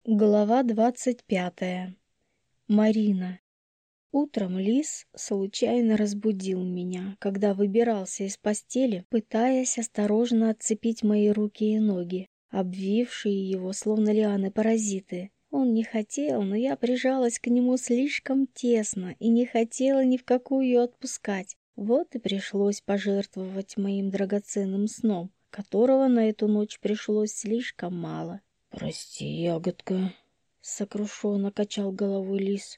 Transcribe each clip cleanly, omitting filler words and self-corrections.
Глава 25. Марина. Утром Лис случайно разбудил меня, когда выбирался из постели, пытаясь осторожно отцепить мои руки и ноги, обвившие его словно лианы-паразиты. Он не хотел, но я прижалась к нему слишком тесно и не хотела ни в какую отпускать. Вот и пришлось пожертвовать моим драгоценным сном, которого на эту ночь пришлось слишком мало. «Прости, ягодка», — сокрушенно качал головой Лис.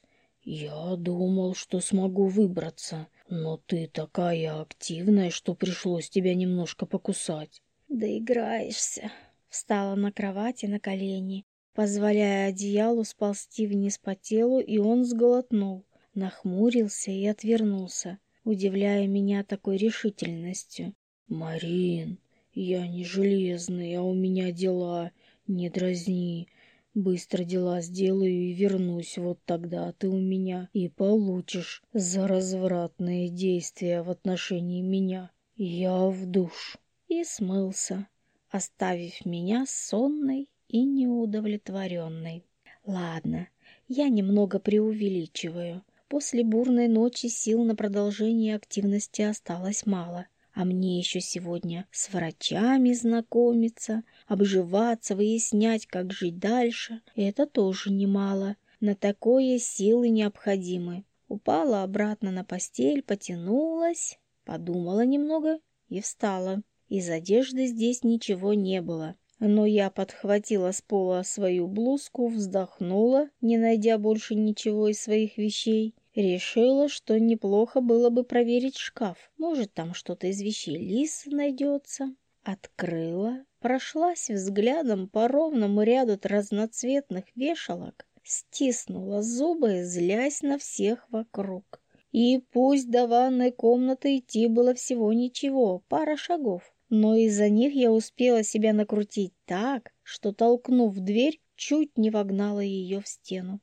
«Я думал, что смогу выбраться, но ты такая активная, что пришлось тебя немножко покусать». «Доиграешься», — встала на кровати на колени, позволяя одеялу сползти вниз по телу, и он сглотнул, нахмурился и отвернулся, удивляя меня такой решительностью. «Марин, я не железный, а у меня дела. Не дразни. Быстро дела сделаю и вернусь, вот тогда ты у меня и получишь за развратные действия в отношении меня. Я в душ». И смылся, оставив меня сонной и неудовлетворенной. Ладно, я немного преувеличиваю. После бурной ночи сил на продолжение активности осталось мало. А мне еще сегодня с врачами знакомиться, обживаться, выяснять, как жить дальше. Это тоже немало. На такое силы необходимы. Упала обратно на постель, потянулась, подумала немного и встала. Из одежды здесь ничего не было. Но я подхватила с пола свою блузку, вздохнула, не найдя больше ничего из своих вещей. Решила, что неплохо было бы проверить шкаф. Может, там что-то из вещей Лисы найдется. Открыла, прошлась взглядом по ровному ряду разноцветных вешалок, стиснула зубы, злясь на всех вокруг. И пусть до ванной комнаты идти было всего ничего, пара шагов, но из-за них я успела себя накрутить так, что, толкнув дверь, чуть не вогнала ее в стену.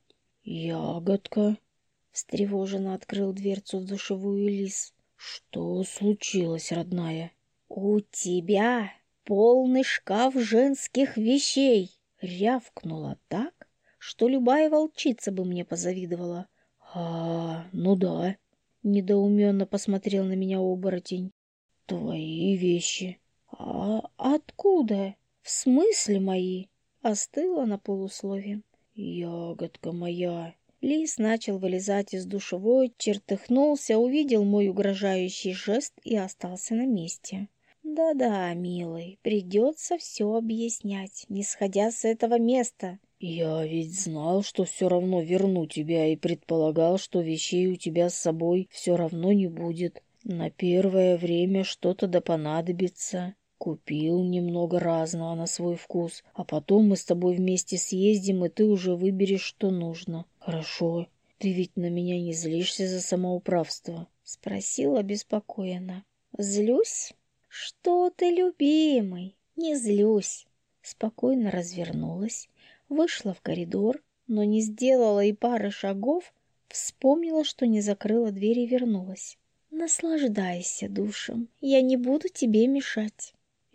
«Ягодка», — встревоженно открыл дверцу в душевую Лис. «Что случилось, родная?» «У тебя полный шкаф женских вещей!» — рявкнула так, что любая волчица бы мне позавидовала. Ну да», — недоуменно посмотрел на меня оборотень. «твои вещи». «А откуда? В смысле мои?» — остыла на полуслове. «Ягодка моя». Лис начал вылезать из душевой, чертыхнулся, увидел мой угрожающий жест и остался на месте. «Да-да, милый, придется все объяснять, не сходя с этого места». «Я ведь знал, что все равно верну тебя и предполагал, что вещей у тебя с собой все равно не будет. На первое время что-то да понадобится. Купил немного разного на свой вкус, а потом мы с тобой вместе съездим, и ты уже выберешь, что нужно. Хорошо? Ты ведь на меня не злишься за самоуправство?» — спросила беспокоенно. «Злюсь? Что ты, любимый? Не злюсь». Спокойно развернулась, вышла в коридор, но не сделала и пары шагов, вспомнила, что не закрыла дверь и вернулась. «Наслаждайся душем, я не буду тебе мешать».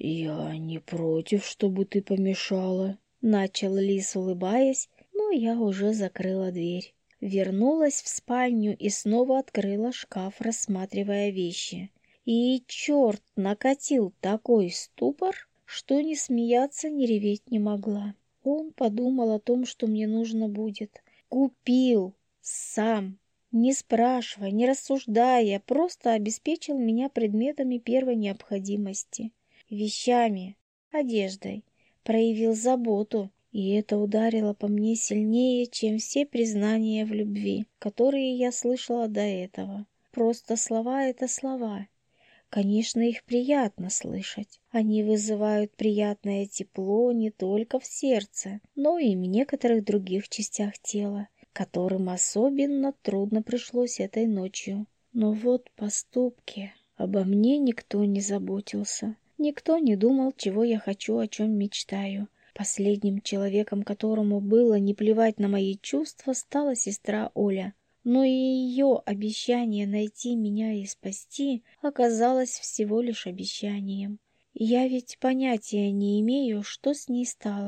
«Я не против, чтобы ты помешала», — начал Лис, улыбаясь, но я уже закрыла дверь. Вернулась в спальню и снова открыла шкаф, рассматривая вещи. И черт накатил такой ступор, что ни смеяться, ни реветь не могла. Он подумал о том, что мне нужно будет. Купил сам, не спрашивая, не рассуждая, просто обеспечил меня предметами первой необходимости. Вещами, одеждой. Проявил заботу, и это ударило по мне сильнее, чем все признания в любви, которые я слышала до этого. Просто слова — это слова. Конечно, их приятно слышать. Они вызывают приятное тепло не только в сердце, но и в некоторых других частях тела, которым особенно трудно пришлось этой ночью. Но вот поступки. Обо мне никто не заботился. Никто не думал, чего я хочу, о чем мечтаю. Последним человеком, которому было не плевать на мои чувства, стала сестра Оля. Но и ее обещание найти меня и спасти оказалось всего лишь обещанием. Я ведь понятия не имею, что с ней стало.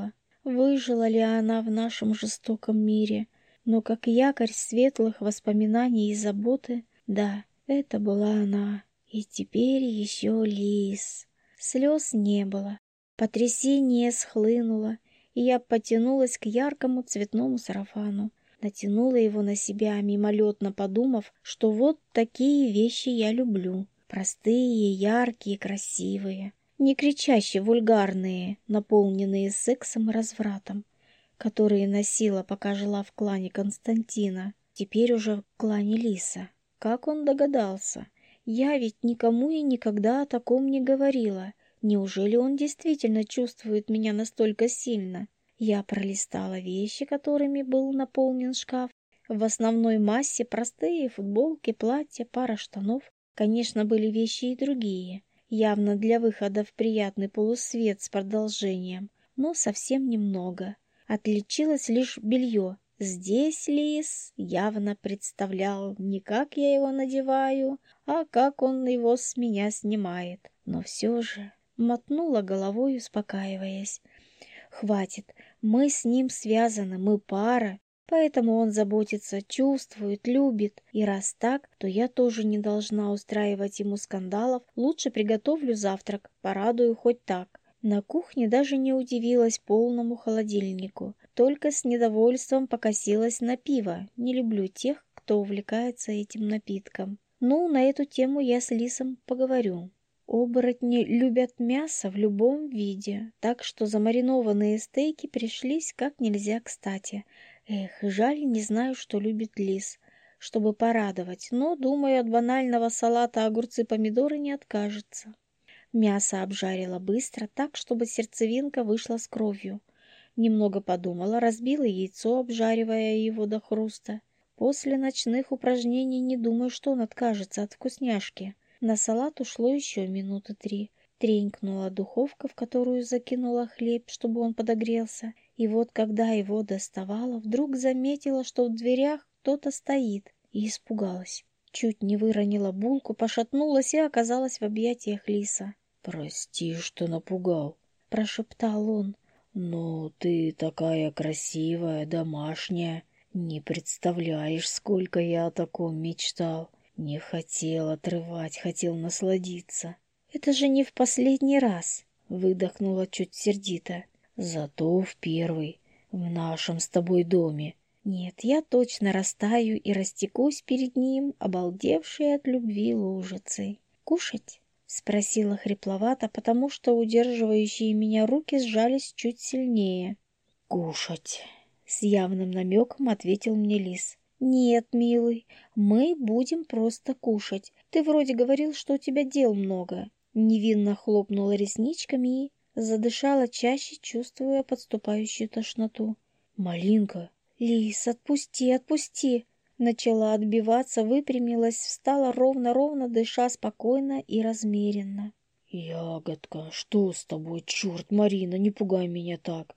Выжила ли она в нашем жестоком мире? Но как якорь светлых воспоминаний и заботы, да, это была она. И теперь еще Лис. Слез не было. Потрясение схлынуло, и я потянулась к яркому цветному сарафану. Натянула его на себя, мимолетно подумав, что вот такие вещи я люблю. Простые, яркие, красивые. Не кричащие, вульгарные, наполненные сексом и развратом, которые носила, пока жила в клане Константина, теперь уже в клане Лиса. Как он догадался? Я ведь никому и никогда о таком не говорила. Неужели он действительно чувствует меня настолько сильно? Я пролистала вещи, которыми был наполнен шкаф. В основной массе простые футболки, платья, пара штанов. Конечно, были вещи и другие, явно для выхода в приятный полусвет с продолжением, но совсем немного. Отличилось лишь белье. Здесь Лис явно представлял не как я его надеваю, а как он его с меня снимает. Но все же мотнула головой, успокаиваясь. Хватит, мы с ним связаны, мы пара, поэтому он заботится, чувствует, любит. И раз так, то я тоже не должна устраивать ему скандалов. Лучше приготовлю завтрак, порадую хоть так. На кухне даже не удивилась полному холодильнику, только с недовольством покосилась на пиво. Не люблю тех, кто увлекается этим напитком. Ну, на эту тему я с Лисом поговорю. Оборотни любят мясо в любом виде, так что замаринованные стейки пришлись как нельзя кстати. Эх, жаль, не знаю, что любит Лис, чтобы порадовать, но, думаю, от банального салата огурцы-помидоры не откажется. Мясо обжарила быстро, так, чтобы сердцевинка вышла с кровью. Немного подумала, разбила яйцо, обжаривая его до хруста. После ночных упражнений не думаю, что он откажется от вкусняшки. На салат ушло еще минуты 3. Тренькнула духовка, в которую закинула хлеб, чтобы он подогрелся. И вот, когда его доставала, вдруг заметила, что в дверях кто-то стоит, и испугалась. Чуть не выронила булку, пошатнулась и оказалась в объятиях Лиса. «Прости, что напугал», — прошептал он. «Но ты такая красивая, домашняя. Не представляешь, сколько я о таком мечтал. Не хотел отрывать, хотел насладиться». «Это же не в последний раз», — выдохнула чуть сердито. «Зато в первый, в нашем с тобой доме». «Нет, я точно растаю и растекусь перед ним, обалдевшей от любви лужицей. Кушать?» — спросила хрипловато, потому что удерживающие меня руки сжались чуть сильнее. «Кушать», — с явным намеком ответил мне Лис. «Нет, милый, мы будем просто кушать. Ты вроде говорил, что у тебя дел много». Невинно хлопнула ресничками и задышала чаще, чувствуя подступающую тошноту. «Малинка». «Лис, отпусти, отпусти!» Начала отбиваться, выпрямилась, встала ровно-ровно, дыша спокойно и размеренно. «Ягодка, что с тобой? Черт, Марина, не пугай меня так!»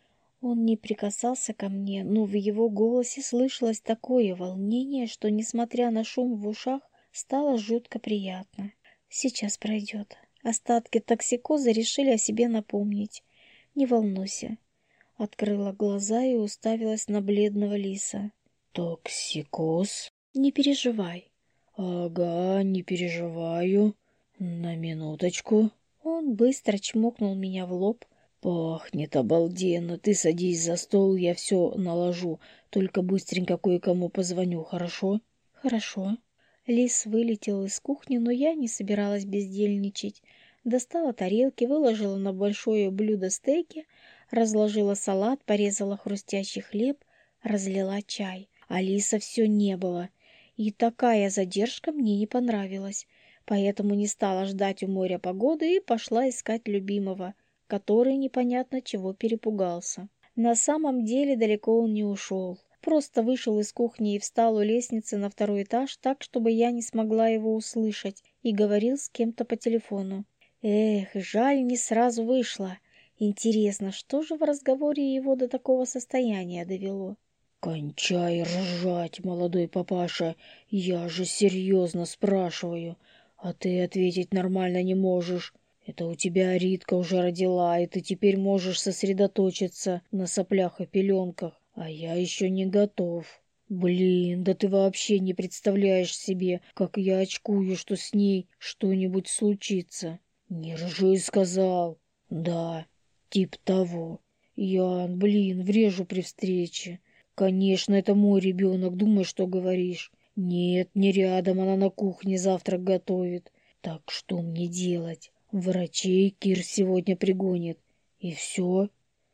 Он не прикасался ко мне, но в его голосе слышалось такое волнение, что, несмотря на шум в ушах, стало жутко приятно. Сейчас пройдет. Остатки токсикоза решили о себе напомнить. Не волнуйся. Открыла глаза и уставилась на бледного Лиса. «Токсикоз?» Не переживай. «Ага, не переживаю. На минуточку». Он быстро чмокнул меня в лоб. «Пахнет обалденно. Ты садись за стол, я все наложу. Только быстренько кое-кому позвоню, хорошо?» «Хорошо». Лис вылетел из кухни, но я не собиралась бездельничать. Достала тарелки, выложила на большое блюдо стейки, разложила салат, порезала хрустящий хлеб, разлила чай. А Лиса все не было. И такая задержка мне не понравилась. Поэтому не стала ждать у моря погоды и пошла искать любимого, который непонятно чего перепугался. На самом деле далеко он не ушел. Просто вышел из кухни и встал у лестницы на второй этаж так, чтобы я не смогла его услышать, и говорил с кем-то по телефону. Эх, жаль, не сразу вышла. Интересно, что же в разговоре его до такого состояния довело? «Кончай ржать, молодой папаша. Я же серьезно спрашиваю, а ты ответить нормально не можешь. Это у тебя Ритка уже родила, и ты теперь можешь сосредоточиться на соплях и пеленках, а я еще не готов. Блин, да ты вообще не представляешь себе, как я очкую, что с ней что-нибудь случится. Не ржи, сказал. Да, тип того. Ян, блин, врежу при встрече. Конечно, это мой ребенок, думай, что говоришь. Нет, не рядом, она на кухне завтрак готовит. Так что мне делать? Врачей Кир сегодня пригонит. И все?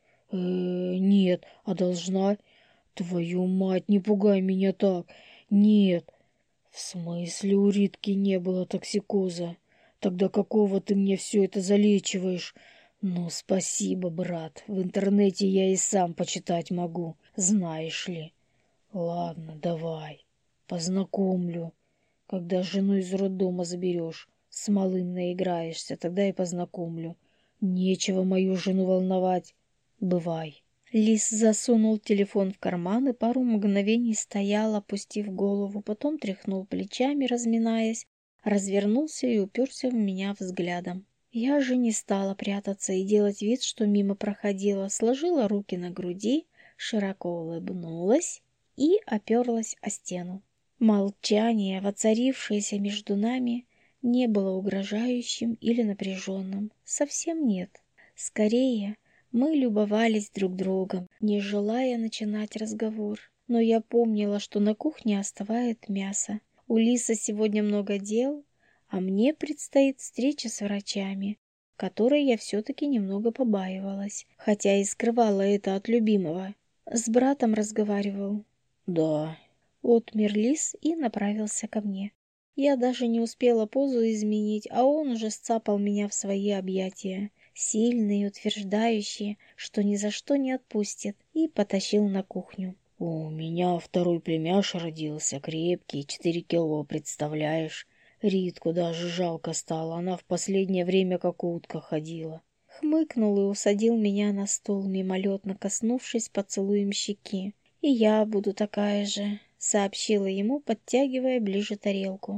Нет, а должна? Твою мать, не пугай меня так. Нет. В смысле, у Ритки не было токсикоза? Тогда какого ты мне все это залечиваешь? Ну, спасибо, брат. В интернете я и сам почитать могу, знаешь ли. Ладно, давай. Познакомлю. Когда жену из роддома заберешь, с малым наиграешься, тогда и познакомлю. Нечего мою жену волновать. Бывай. Лис засунул телефон в карман и пару мгновений стоял, опустив голову, потом тряхнул плечами, разминаясь, развернулся и уперся в меня взглядом. Я же не стала прятаться и делать вид, что мимо проходила, сложила руки на груди, широко улыбнулась и оперлась о стену. Молчание, воцарившееся между нами, не было угрожающим или напряженным. Совсем нет. Скорее, мы любовались друг другом, не желая начинать разговор. Но я помнила, что на кухне остывает мясо. У Лисы сегодня много дел, а мне предстоит встреча с врачами, которой я все-таки немного побаивалась, хотя и скрывала это от любимого. С братом разговаривал. Да. Отмер Лис и направился ко мне. Я даже не успела позу изменить, а он уже сцапал меня в свои объятия, сильный и утверждающий, что ни за что не отпустит, и потащил на кухню. У меня второй племяш родился, крепкий, 4 кило, представляешь? Ритку даже жалко стало, она в последнее время как утка ходила. Хмыкнул и усадил меня на стол, мимолетно коснувшись поцелуем щеки. «И я буду такая же», — сообщила ему, подтягивая ближе тарелку.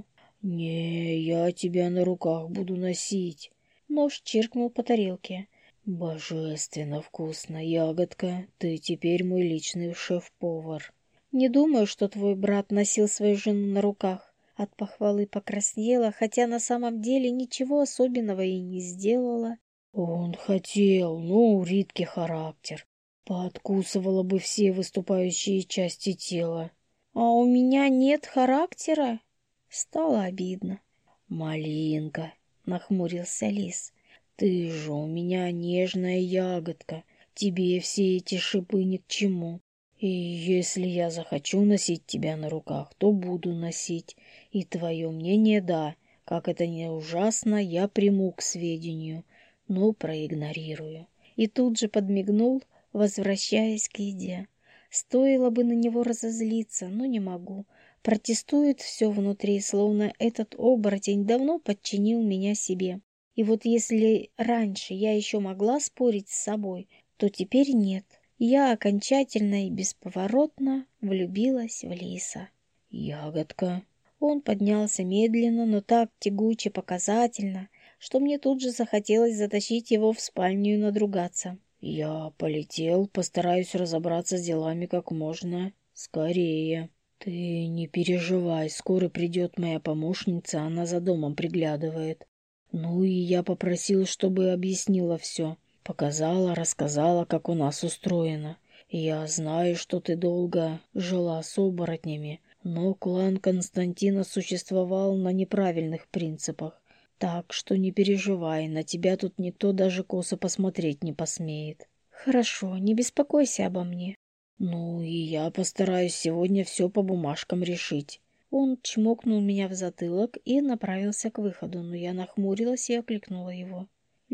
«Не, я тебя на руках буду носить». Нож чиркнул по тарелке. «Божественно вкусно, ягодка, ты теперь мой личный шеф-повар». «Не думаю, что твой брат носил свою жену на руках». От похвалы покраснела, хотя на самом деле ничего особенного и не сделала. Он хотел, но у Ритки характер. Пооткусывала бы все выступающие части тела. «А у меня нет характера?» Стало обидно. «Малинка», — нахмурился Лис, — «ты же у меня нежная ягодка. Тебе все эти шипы ни к чему. И если я захочу носить тебя на руках, то буду носить. И твое мнение, да, как это не ужасно, я приму к сведению, но проигнорирую». И тут же подмигнул, возвращаясь к еде. Стоило бы на него разозлиться, но не могу. Протестует все внутри, словно этот оборотень давно подчинил меня себе. И вот если раньше я еще могла спорить с собой, то теперь нет. Я окончательно и бесповоротно влюбилась в Лиса. «Ягодка». Он поднялся медленно, но так тягуче показательно, что мне тут же захотелось затащить его в спальню и надругаться. «Я полетел, постараюсь разобраться с делами как можно скорее. Ты не переживай, скоро придет моя помощница, она за домом приглядывает. Ну и я попросил, чтобы объяснила все. Показала, рассказала, как у нас устроено. Я знаю, что ты долго жила с оборотнями, но клан Константина существовал на неправильных принципах. Так что не переживай, на тебя тут никто даже косо посмотреть не посмеет». «Хорошо, не беспокойся обо мне». «Ну и я постараюсь сегодня все по бумажкам решить». Он чмокнул меня в затылок и направился к выходу, но я нахмурилась и окликнула его.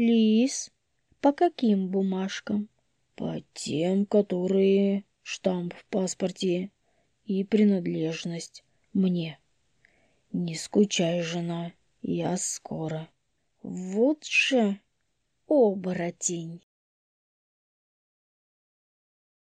«Лис, по каким бумажкам?» «По тем, которые штамп в паспорте и принадлежность мне. Не скучай, жена, я скоро». «Вот же оборотень!»